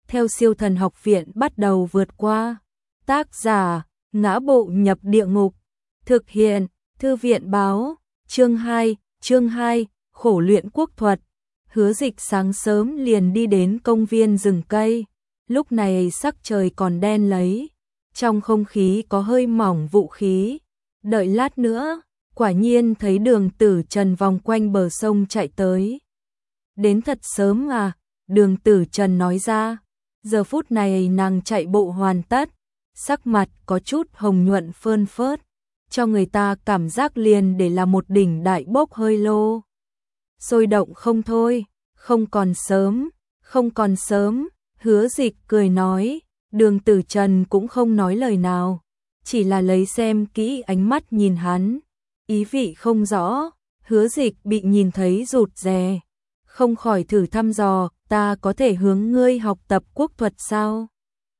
theo Siêu Thần Học Viện bắt đầu vượt qua. Tác giả: Ngã Bộ Nhập Địa Ngục. Thực hiện: Thư viện báo. Chương 2, khổ luyện quốc thuật. Hứa Dịch sáng sớm liền đi đến công viên rừng cây. Lúc này sắc trời còn đen lấy, trong không khí có hơi mỏng vũ khí. Đợi lát nữa, quả nhiên thấy Đường Tử Trần vòng quanh bờ sông chạy tới. Đến thật sớm à, Đường Tử Trần nói ra. Giờ phút này nàng chạy bộ hoàn tất, sắc mặt có chút hồng nhuận phơn phớt, cho người ta cảm giác liền để là một đỉnh đại bốc hơi lô. Sôi động không thôi, không còn sớm, Hứa Dịch cười nói. Đường Tử Trần cũng không nói lời nào, chỉ là lấy xem kỹ ánh mắt nhìn hắn, ý vị không rõ. Hứa Dịch bị nhìn thấy rụt rè, không khỏi thử thăm dò, ta có thể hướng ngươi học tập quốc thuật sao?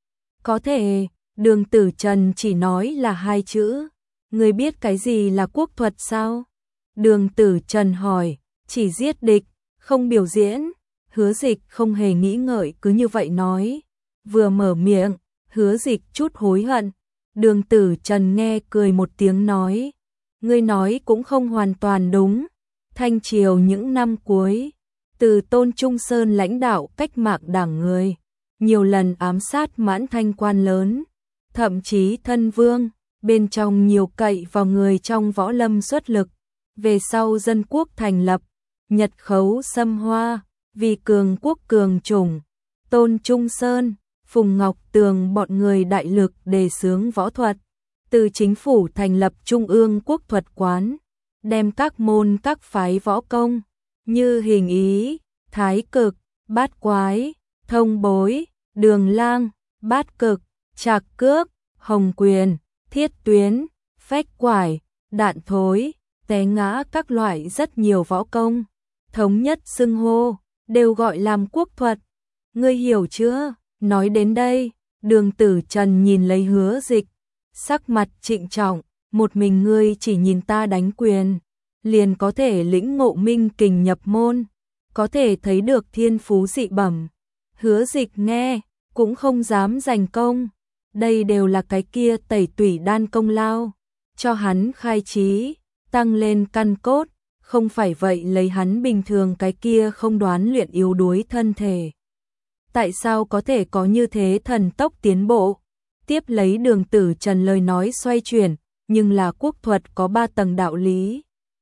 Có thể. Đường Tử Trần chỉ nói là 2 chữ. Ngươi biết cái gì là quốc thuật sao? Đường Tử Trần hỏi. Chỉ giết địch, không biểu diễn. Hứa Dịch không hề nghĩ ngợi cứ như vậy nói. Vừa mở miệng, Hứa Dịch chút hối hận. Đường Tử Trần nghe cười một tiếng nói. Ngươi nói cũng không hoàn toàn đúng. Thanh Triều những năm cuối, từ Tôn Trung Sơn lãnh đạo cách mạng đảng người, nhiều lần ám sát Mãn Thanh quan lớn, thậm chí thân vương, bên trong nhiều cậy vào người trong võ lâm xuất lực. Về sau dân quốc thành lập, Nhật khấu xâm hoa, vì cường quốc cường chủng, Tôn Trung Sơn, Phùng Ngọc Tường bọn người đại lực đề xướng võ thuật. Từ chính phủ thành lập Trung ương Quốc thuật quán, đem các môn các phái võ công như hình ý, thái cực, bát quái, thông bối, đường lang, bát cực, trạc cước, hồng quyền, thiết tuyến, phách quải, đạn thối, té ngã các loại rất nhiều võ công, thống nhất xưng hô, đều gọi làm quốc thuật. Ngươi hiểu chưa? Nói đến đây, Đường Tử Trần nhìn lấy Hứa Dịch, sắc mặt trịnh trọng. Một mình ngươi chỉ nhìn ta đánh quyền, liền có thể lĩnh ngộ minh kình nhập môn, có thể thấy được thiên phú dị bẩm. Hứa Dịch nghe, cũng không dám giành công. Đây đều là cái kia tẩy tủy đan công lao, cho hắn khai trí, tăng lên căn cốt. Không phải vậy lấy hắn bình thường cái kia không đoán luyện yếu đuối thân thể, tại sao có thể có như thế thần tốc tiến bộ? Tiếp lấy Đường Tử Trần lời nói xoay chuyển, nhưng là quốc thuật có 3 tầng đạo lý,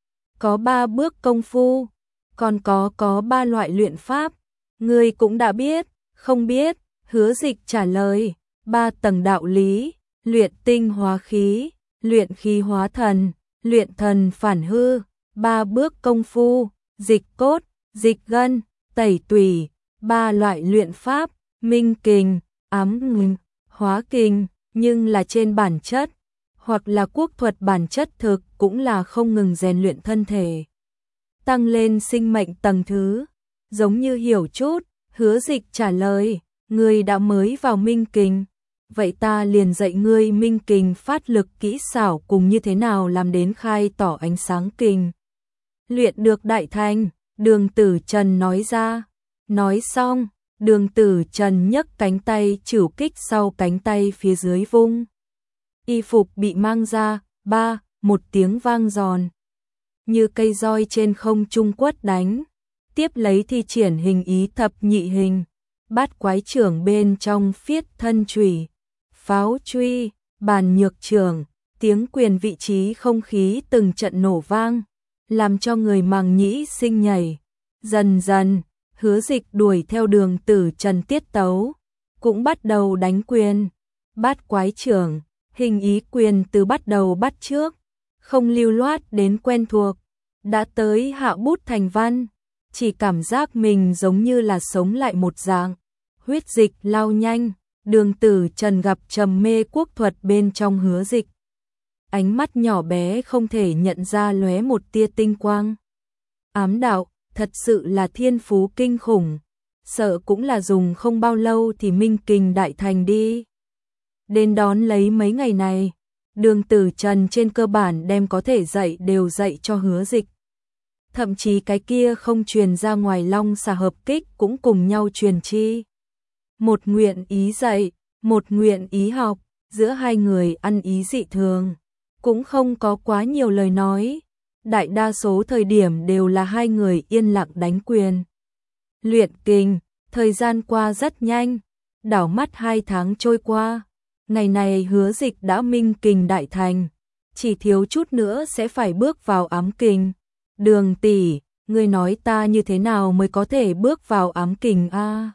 có 3 bước công phu, còn có 3 loại luyện pháp. Ngươi cũng đã biết, không biết? Hứa Dịch trả lời. 3 tầng đạo lý: luyện tinh hóa khí, luyện khí hóa thần, luyện thần phản hư. 3 bước công phu: dịch cốt, dịch gân, tẩy tủy. 3 loại luyện pháp: minh kình, ám kình, hóa kình. Nhưng là trên bản chất, hoặc là quốc thuật bản chất thực, cũng là không ngừng rèn luyện thân thể, tăng lên sinh mệnh tầng thứ. Giống như hiểu chút, Hứa Dịch trả lời. Ngươi đã mới vào minh kình, vậy ta liền dạy ngươi minh kình phát lực kỹ xảo cùng như thế nào làm đến khai tỏ ánh sáng kình, luyện được đại thành. Đường Tử Trần nói ra. Nói xong, Đường Tử Trần nhấc cánh tay trửu kích sau cánh tay phía dưới vung. Y phục bị mang ra, một tiếng vang giòn, như cây roi trên không trung quất đánh. Tiếp lấy thi triển hình ý thập nhị hình, bát quái trưởng bên trong phiết thân chủy, pháo truy, bàn nhược trưởng, tiếng quyền vị trí không khí từng trận nổ vang, làm cho người màng nhĩ sinh nhảy. Dần dần, Hứa Dịch đuổi theo Đường Tử Trần tiết tấu, cũng bắt đầu đánh quyền. Bát quái trưởng, hình ý quyền từ bắt đầu bắt trước, không lưu loát đến quen thuộc, đã tới hạ bút thành văn, chỉ cảm giác mình giống như là sống lại một dạng. Huyết dịch lao nhanh, Đường Tử Trần gặp trầm mê quốc thuật bên trong Hứa Dịch. Ánh mắt nhỏ bé không thể nhận ra lóe một tia tinh quang. Ám đạo, thật sự là thiên phú kinh khủng, sợ cũng là dùng không bao lâu thì minh kình đại thành đi. Đến đón lấy mấy ngày này, Đường Tử Trần trên cơ bản đem có thể dạy đều dạy cho Hứa Dịch. Thậm chí cái kia không truyền ra ngoài long xà hợp kích cũng cùng nhau truyền chi. một nguyện ý dạy, một nguyện ý học, giữa hai người ăn ý dị thường, cũng không có quá nhiều lời nói. Đại đa số thời điểm đều là hai người yên lặng đánh quyền. Luyện kình, thời gian qua rất nhanh, đảo mắt 2 tháng trôi qua. Ngày này Hứa Dịch đã minh kình đại thành, chỉ thiếu chút nữa sẽ phải bước vào ám kình. Đường tỷ, ngươi nói ta như thế nào mới có thể bước vào ám kình a?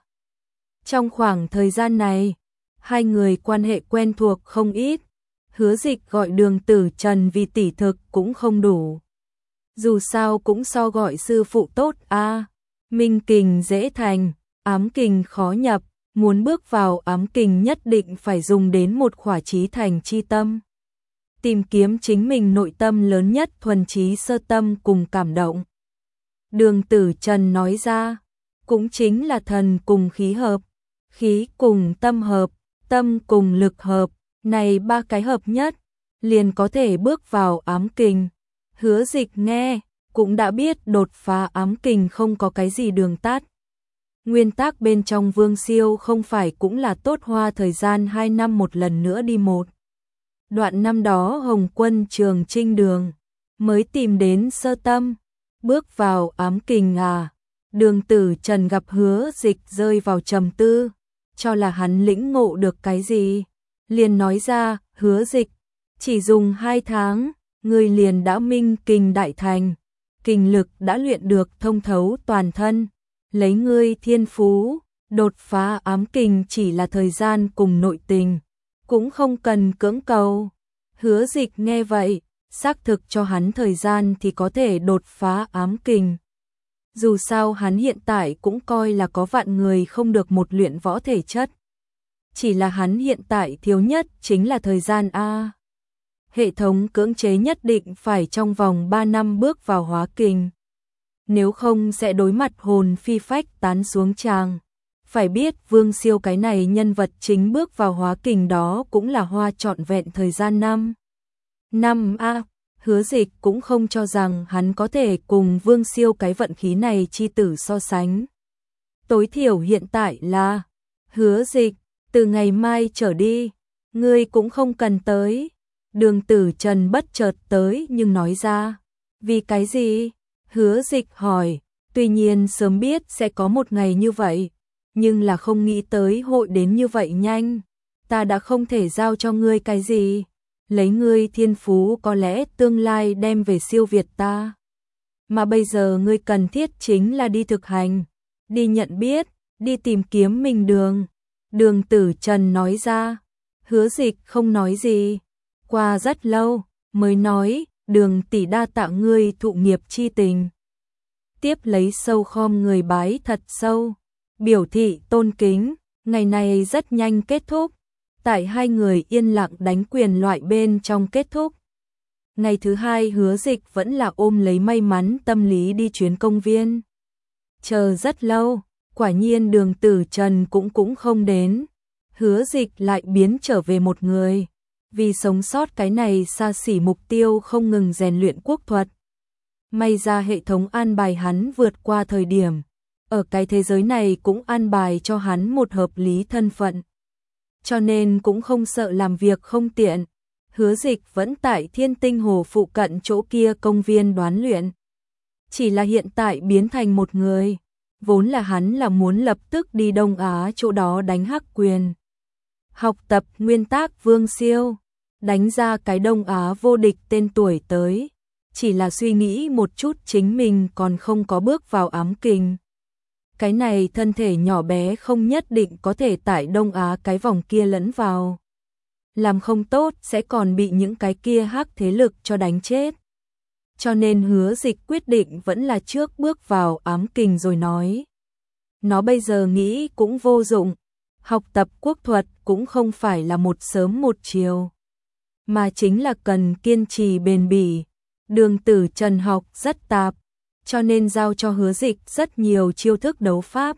Trong khoảng thời gian này, hai người quan hệ quen thuộc không ít. Hứa Dịch gọi Đường Tử Trần vì tỷ thực cũng không đủ. Dù sao cũng so gọi sư phụ tốt a. Minh kình dễ thành, ám kình khó nhập, muốn bước vào ám kình nhất định phải dùng đến một khỏa chí thành chi tâm. Tìm kiếm chính mình nội tâm lớn nhất thuần trí sơ tâm cùng cảm động. Đường Tử Trần nói ra, cũng chính là thần cùng khí hợp, khí cùng tâm hợp, tâm cùng lực hợp, này 3 cái hợp nhất, liền có thể bước vào ám kình. Hứa Dịch nghe, cũng đã biết đột phá ám kình không có cái gì đường tắt. Nguyên tắc bên trong Vương Siêu không phải cũng là tốt hoa thời gian 2 năm một lần nữa đi một. Đoạn năm đó Hồng Quân Trường Trinh Đường mới tìm đến sơ tâm, bước vào ám kình à. Đường Tử Trần gặp Hứa Dịch rơi vào trầm tư, cho là hắn lĩnh ngộ được cái gì, liền nói ra, Hứa Dịch, chỉ dùng 2 tháng, ngươi liền đã minh kình đại thành, kình lực đã luyện được thông thấu toàn thân, lấy ngươi thiên phú, đột phá ám kình chỉ là thời gian cùng nội tình, cũng không cần cưỡng cầu. Hứa Dịch nghe vậy, xác thực cho hắn thời gian thì có thể đột phá ám kình. Dù sao hắn hiện tại cũng coi là có vạn người không được một luyện võ thể chất. Chỉ là hắn hiện tại thiếu nhất chính là thời gian a. Hệ thống cưỡng chế nhất định phải trong vòng 3 năm bước vào hóa kình. Nếu không sẽ đối mặt hồn phi phách tán xuống tràng. Phải biết Vương Siêu cái này nhân vật chính bước vào hóa kình đó cũng là hoa trọn vẹn thời gian 5 a. Hứa Dịch cũng không cho rằng hắn có thể cùng Vương Siêu cái vận khí này chi tử so sánh. Tối thiểu hiện tại là, Hứa Dịch, từ ngày mai trở đi, ngươi cũng không cần tới. Đường Tử Trần bất chợt tới nhưng nói ra, vì cái gì? Hứa Dịch hỏi, tuy nhiên sớm biết sẽ có một ngày như vậy, nhưng là không nghĩ tới hội đến như vậy nhanh. Ta đã không thể giao cho ngươi cái gì. Lấy ngươi thiên phú có lẽ tương lai đem về siêu việt ta. Mà bây giờ ngươi cần thiết chính là đi thực hành, đi nhận biết, đi tìm kiếm mình đường. Đường Tử Trần nói ra. Hứa Dịch không nói gì. Qua rất lâu, mới nói, Đường tỷ đa tạ ngươi thụ nghiệp chi tình. Tiếp lấy sâu khom người bái thật sâu, biểu thị tôn kính. Ngày này rất nhanh kết thúc. Tại hai người yên lặng đánh quyền loại bên trong kết thúc. Ngày thứ hai Hứa Dịch vẫn là ôm lấy may mắn tâm lý đi chuyến công viên. Chờ rất lâu, quả nhiên Đường Tử Trần cũng không đến. Hứa Dịch lại biến trở về một người. Vì sống sót cái này xa xỉ mục tiêu không ngừng rèn luyện quốc thuật. May ra hệ thống an bài hắn vượt qua thời điểm. Ở cái thế giới này cũng an bài cho hắn một hợp lý thân phận. Cho nên cũng không sợ làm việc không tiện. Hứa Dịch vẫn tại Thiên Tinh Hồ phụ cận chỗ kia công viên đoán luyện. Chỉ là hiện tại biến thành một người. Vốn là hắn là muốn lập tức đi Đông Á chỗ đó đánh hắc quyền. Học tập nguyên tắc Vương Siêu. Đánh ra cái Đông Á vô địch tên tuổi tới. Chỉ là suy nghĩ một chút chính mình còn không có bước vào ám kình. Cái này thân thể nhỏ bé không nhất định có thể tại Đông Á cái vòng kia lẫn vào. Làm không tốt sẽ còn bị những cái kia hắc thế lực cho đánh chết. Cho nên Hứa Dịch quyết định vẫn là trước bước vào ám kình rồi nói. Nó bây giờ nghĩ cũng vô dụng. Học tập quốc thuật cũng không phải là một sớm một chiều. Mà chính là cần kiên trì bền bỉ. Đường Tử Trần học rất tạp. Cho nên giao cho Hứa Dịch rất nhiều chiêu thức đấu pháp.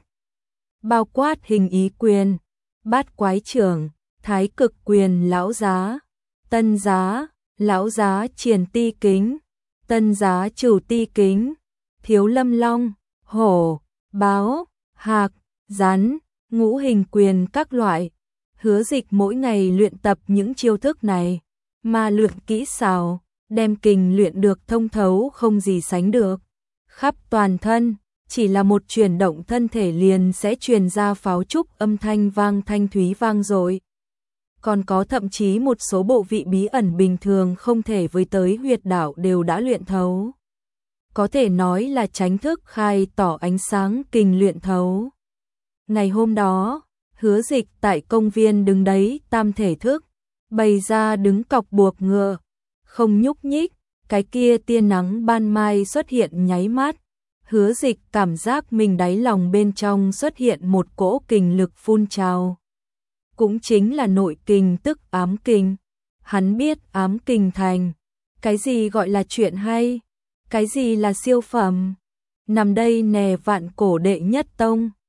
Bao quát hình ý quyền, bát quái trưởng, thái cực quyền lão giá, tân giá, lão giá triển ti kính, tân giá trừ ti kính, thiếu lâm long, hổ, báo, hạc, rắn, ngũ hình quyền các loại. Hứa Dịch mỗi ngày luyện tập những chiêu thức này, mà luyện kỹ xảo, đem kình luyện được thông thấu không gì sánh được. Khắp toàn thân, chỉ là một chuyển động thân thể liền sẽ truyền ra pháo trúc âm thanh vang thanh thúy vang dội. Còn có thậm chí một số bộ vị bí ẩn bình thường không thể với tới huyệt đạo đều đã luyện thấu. Có thể nói là chánh thức khai tỏ ánh sáng kình luyện thấu. Ngày hôm đó, Hứa Dịch tại công viên đứng đấy tam thể thức, bày ra đứng cọc buộc ngựa, không nhúc nhích, cái kia tia nắng ban mai xuất hiện nháy mắt. Hứa Dịch cảm giác mình đáy lòng bên trong xuất hiện một cỗ kình lực phun trào. Cũng chính là nội kình tức ám kình. Hắn biết ám kình thành. Cái gì gọi là chuyện hay? Cái gì là siêu phẩm? Nằm đây nè vạn cổ đệ nhất tông.